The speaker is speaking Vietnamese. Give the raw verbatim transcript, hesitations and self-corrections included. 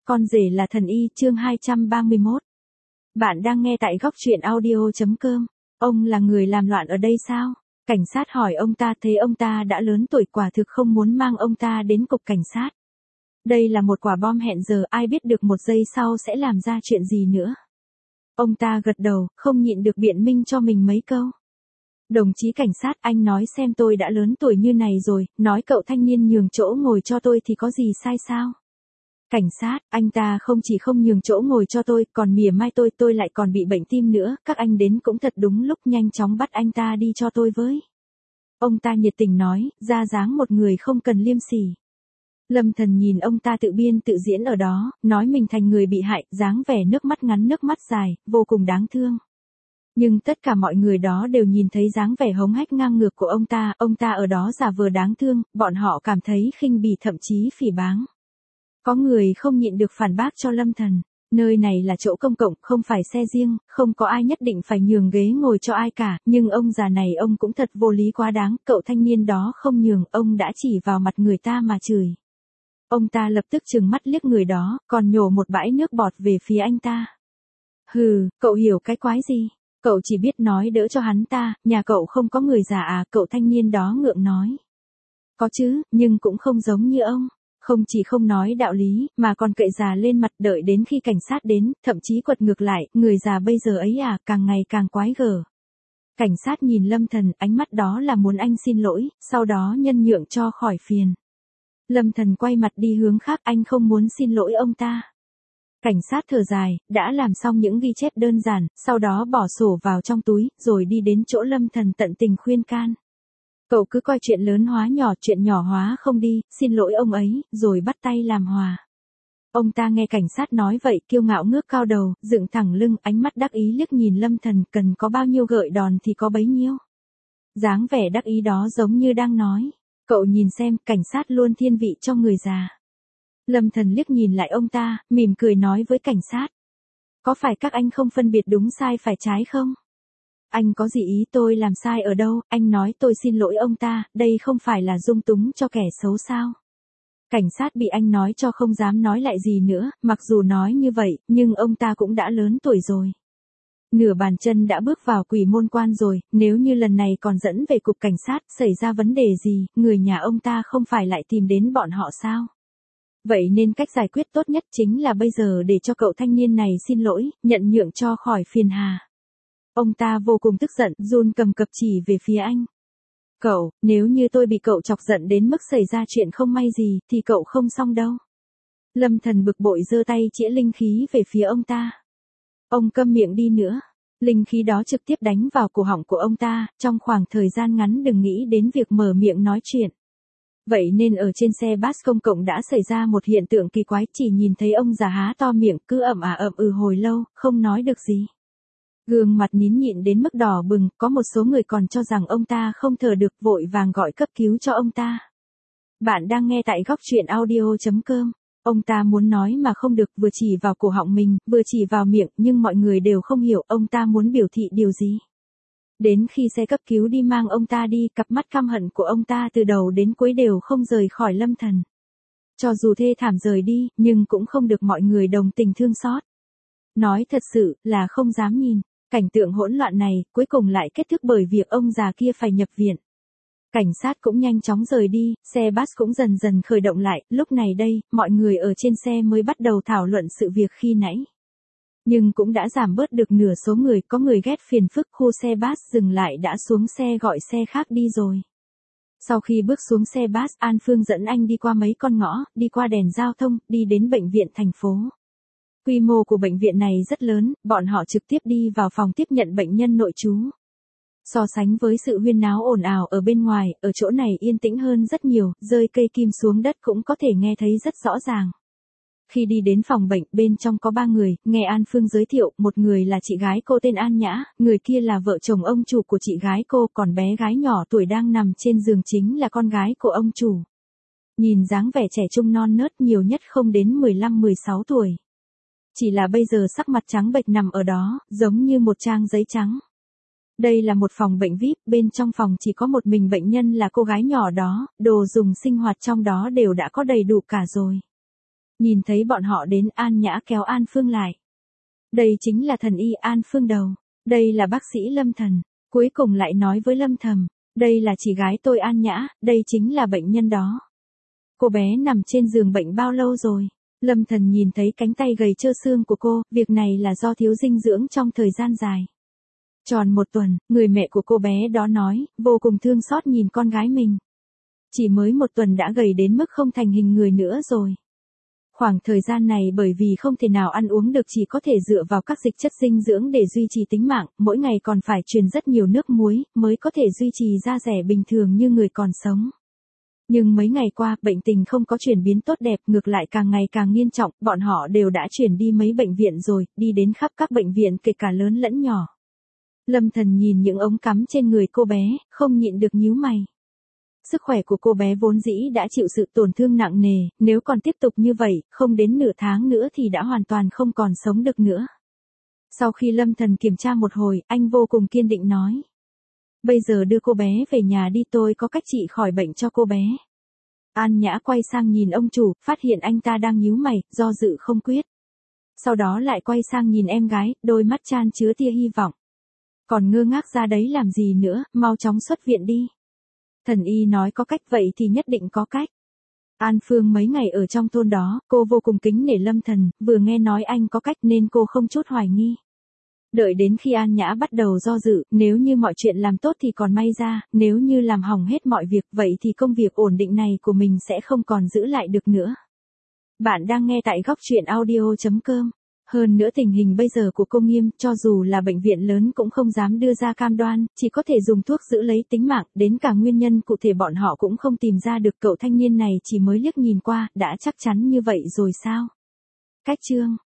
Con rể là thần y, chương hai trăm ba mươi mốt. Bạn đang nghe tại góc truyện audio.com. Ông là người làm loạn ở đây sao? Cảnh sát hỏi ông ta, thấy ông ta đã lớn tuổi, quả thực không muốn mang ông ta đến cục cảnh sát. Đây là một quả bom hẹn giờ, ai biết được một giây sau sẽ làm ra chuyện gì nữa. Ông ta gật đầu, không nhịn được biện minh cho mình mấy câu. Đồng chí cảnh sát, anh nói xem, tôi đã lớn tuổi như này rồi, nói cậu thanh niên nhường chỗ ngồi cho tôi thì có gì sai sao? Cảnh sát, anh ta không chỉ không nhường chỗ ngồi cho tôi, còn mỉa mai tôi, tôi lại còn bị bệnh tim nữa, các anh đến cũng thật đúng lúc, nhanh chóng bắt anh ta đi cho tôi với. Ông ta nhiệt tình nói, ra dáng một người không cần liêm sỉ. Lâm Thần nhìn ông ta tự biên tự diễn ở đó, nói mình thành người bị hại, dáng vẻ nước mắt ngắn nước mắt dài, vô cùng đáng thương. Nhưng tất cả mọi người đó đều nhìn thấy dáng vẻ hống hách ngang ngược của ông ta, ông ta ở đó giả vờ đáng thương, bọn họ cảm thấy khinh bỉ, thậm chí phỉ báng. Có người không nhịn được phản bác cho Lâm Thần, nơi này là chỗ công cộng, không phải xe riêng, không có ai nhất định phải nhường ghế ngồi cho ai cả, nhưng ông già này ông cũng thật vô lý quá đáng, cậu thanh niên đó không nhường, ông đã chỉ vào mặt người ta mà chửi. Ông ta lập tức trừng mắt liếc người đó, còn nhổ một bãi nước bọt về phía anh ta. Hừ, cậu hiểu cái quái gì? Cậu chỉ biết nói đỡ cho hắn ta, nhà cậu không có người già à, cậu thanh niên đó ngượng nói. Có chứ, nhưng cũng không giống như ông. Không chỉ không nói đạo lý, mà còn cậy già lên mặt, đợi đến khi cảnh sát đến, thậm chí quật ngược lại, người già bây giờ ấy à, càng ngày càng quái gở. Cảnh sát nhìn Lâm Thần, ánh mắt đó là muốn anh xin lỗi, sau đó nhân nhượng cho khỏi phiền. Lâm Thần quay mặt đi hướng khác, anh không muốn xin lỗi ông ta. Cảnh sát thở dài, đã làm xong những ghi chép đơn giản, sau đó bỏ sổ vào trong túi, rồi đi đến chỗ Lâm Thần tận tình khuyên can. Cậu cứ coi chuyện lớn hóa nhỏ, chuyện nhỏ hóa không đi, xin lỗi ông ấy, rồi bắt tay làm hòa. Ông ta nghe cảnh sát nói vậy, kiêu ngạo ngước cao đầu, dựng thẳng lưng, ánh mắt đắc ý liếc nhìn Lâm Thần, cần có bao nhiêu gợi đòn thì có bấy nhiêu. Dáng vẻ đắc ý đó giống như đang nói, cậu nhìn xem, cảnh sát luôn thiên vị cho người già. Lâm Thần liếc nhìn lại ông ta, mỉm cười nói với cảnh sát. Có phải các anh không phân biệt đúng sai phải trái không? Anh có gì ý tôi làm sai ở đâu, anh nói tôi xin lỗi ông ta, đây không phải là dung túng cho kẻ xấu sao? Cảnh sát bị anh nói cho không dám nói lại gì nữa, mặc dù nói như vậy, nhưng ông ta cũng đã lớn tuổi rồi. Nửa bàn chân đã bước vào quỷ môn quan rồi, nếu như lần này còn dẫn về cục cảnh sát, xảy ra vấn đề gì, người nhà ông ta không phải lại tìm đến bọn họ sao? Vậy nên cách giải quyết tốt nhất chính là bây giờ để cho cậu thanh niên này xin lỗi, nhận nhượng cho khỏi phiền hà. Ông ta vô cùng tức giận, run cầm cập chỉ về phía anh. Cậu, nếu như tôi bị cậu chọc giận đến mức xảy ra chuyện không may gì, thì cậu không xong đâu. Lâm Thần bực bội giơ tay chĩa linh khí về phía ông ta. Ông câm miệng đi nữa. Linh khí đó trực tiếp đánh vào cổ họng của ông ta, trong khoảng thời gian ngắn đừng nghĩ đến việc mở miệng nói chuyện. Vậy nên ở trên xe bus công cộng đã xảy ra một hiện tượng kỳ quái, chỉ nhìn thấy ông già há to miệng, cứ ậm à ậm ừ hồi lâu, không nói được gì. Gương mặt nín nhịn đến mức đỏ bừng, có một số người còn cho rằng ông ta không thở được, vội vàng gọi cấp cứu cho ông ta. Bạn đang nghe tại góc truyện audio.com. Ông ta muốn nói mà không được, vừa chỉ vào cổ họng mình, vừa chỉ vào miệng, nhưng mọi người đều không hiểu ông ta muốn biểu thị điều gì. Đến khi xe cấp cứu đi mang ông ta đi, cặp mắt căm hận của ông ta từ đầu đến cuối đều không rời khỏi Lâm Thần. Cho dù thê thảm rời đi, nhưng cũng không được mọi người đồng tình thương xót. Nói thật sự, là không dám nhìn. Cảnh tượng hỗn loạn này, cuối cùng lại kết thúc bởi việc ông già kia phải nhập viện. Cảnh sát cũng nhanh chóng rời đi, xe bus cũng dần dần khởi động lại, lúc này đây, mọi người ở trên xe mới bắt đầu thảo luận sự việc khi nãy. Nhưng cũng đã giảm bớt được nửa số người, có người ghét phiền phức, khu xe bus dừng lại đã xuống xe gọi xe khác đi rồi. Sau khi bước xuống xe bus, An Phương dẫn anh đi qua mấy con ngõ, đi qua đèn giao thông, đi đến bệnh viện thành phố. Quy mô của bệnh viện này rất lớn, bọn họ trực tiếp đi vào phòng tiếp nhận bệnh nhân nội trú. So sánh với sự huyên náo ồn ào ở bên ngoài, ở chỗ này yên tĩnh hơn rất nhiều, rơi cây kim xuống đất cũng có thể nghe thấy rất rõ ràng. Khi đi đến phòng bệnh, bên trong có ba người, nghe An Phương giới thiệu, một người là chị gái cô tên An Nhã, người kia là vợ chồng ông chủ của chị gái cô, còn bé gái nhỏ tuổi đang nằm trên giường chính là con gái của ông chủ. Nhìn dáng vẻ trẻ trung non nớt, nhiều nhất không đến mười lăm mười sáu tuổi. Chỉ là bây giờ sắc mặt trắng bệch nằm ở đó, giống như một trang giấy trắng. Đây là một phòng bệnh vi ai pi, bên trong phòng chỉ có một mình bệnh nhân là cô gái nhỏ đó, đồ dùng sinh hoạt trong đó đều đã có đầy đủ cả rồi. Nhìn thấy bọn họ đến, An Nhã kéo An Phương lại. Đây chính là thần y An Phương đầu. Đây là bác sĩ Lâm Thần. Cuối cùng lại nói với Lâm Thầm. Đây là chị gái tôi An Nhã, đây chính là bệnh nhân đó. Cô bé nằm trên giường bệnh bao lâu rồi? Lâm Thần nhìn thấy cánh tay gầy trơ xương của cô, việc này là do thiếu dinh dưỡng trong thời gian dài. Tròn một tuần, người mẹ của cô bé đó nói, vô cùng thương xót nhìn con gái mình. Chỉ mới một tuần đã gầy đến mức không thành hình người nữa rồi. Khoảng thời gian này bởi vì không thể nào ăn uống được chỉ có thể dựa vào các dịch chất dinh dưỡng để duy trì tính mạng, mỗi ngày còn phải truyền rất nhiều nước muối, mới có thể duy trì da dẻ bình thường như người còn sống. Nhưng mấy ngày qua, bệnh tình không có chuyển biến tốt đẹp, ngược lại càng ngày càng nghiêm trọng, bọn họ đều đã chuyển đi mấy bệnh viện rồi, đi đến khắp các bệnh viện kể cả lớn lẫn nhỏ. Lâm Thần nhìn những ống cắm trên người cô bé, không nhịn được nhíu mày. Sức khỏe của cô bé vốn dĩ đã chịu sự tổn thương nặng nề, nếu còn tiếp tục như vậy, không đến nửa tháng nữa thì đã hoàn toàn không còn sống được nữa. Sau khi Lâm Thần kiểm tra một hồi, anh vô cùng kiên định nói. Bây giờ đưa cô bé về nhà đi, tôi có cách trị khỏi bệnh cho cô bé. An Nhã quay sang nhìn ông chủ, phát hiện anh ta đang nhíu mày, do dự không quyết. Sau đó lại quay sang nhìn em gái, đôi mắt chan chứa tia hy vọng. Còn ngơ ngác ra đấy làm gì nữa, mau chóng xuất viện đi. Thần y nói có cách, vậy thì nhất định có cách. An Phương mấy ngày ở trong thôn đó, cô vô cùng kính nể Lâm Thần, vừa nghe nói anh có cách nên cô không chút hoài nghi. Đợi đến khi An Nhã bắt đầu do dự, nếu như mọi chuyện làm tốt thì còn may ra, nếu như làm hỏng hết mọi việc vậy thì công việc ổn định này của mình sẽ không còn giữ lại được nữa. Bạn đang nghe tại góc truyện audio chấm com. Hơn nữa tình hình bây giờ của cô nghiêm, cho dù là bệnh viện lớn cũng không dám đưa ra cam đoan, chỉ có thể dùng thuốc giữ lấy tính mạng, đến cả nguyên nhân cụ thể bọn họ cũng không tìm ra được. Cậu thanh niên này chỉ mới liếc nhìn qua, đã chắc chắn như vậy rồi sao? Cách chương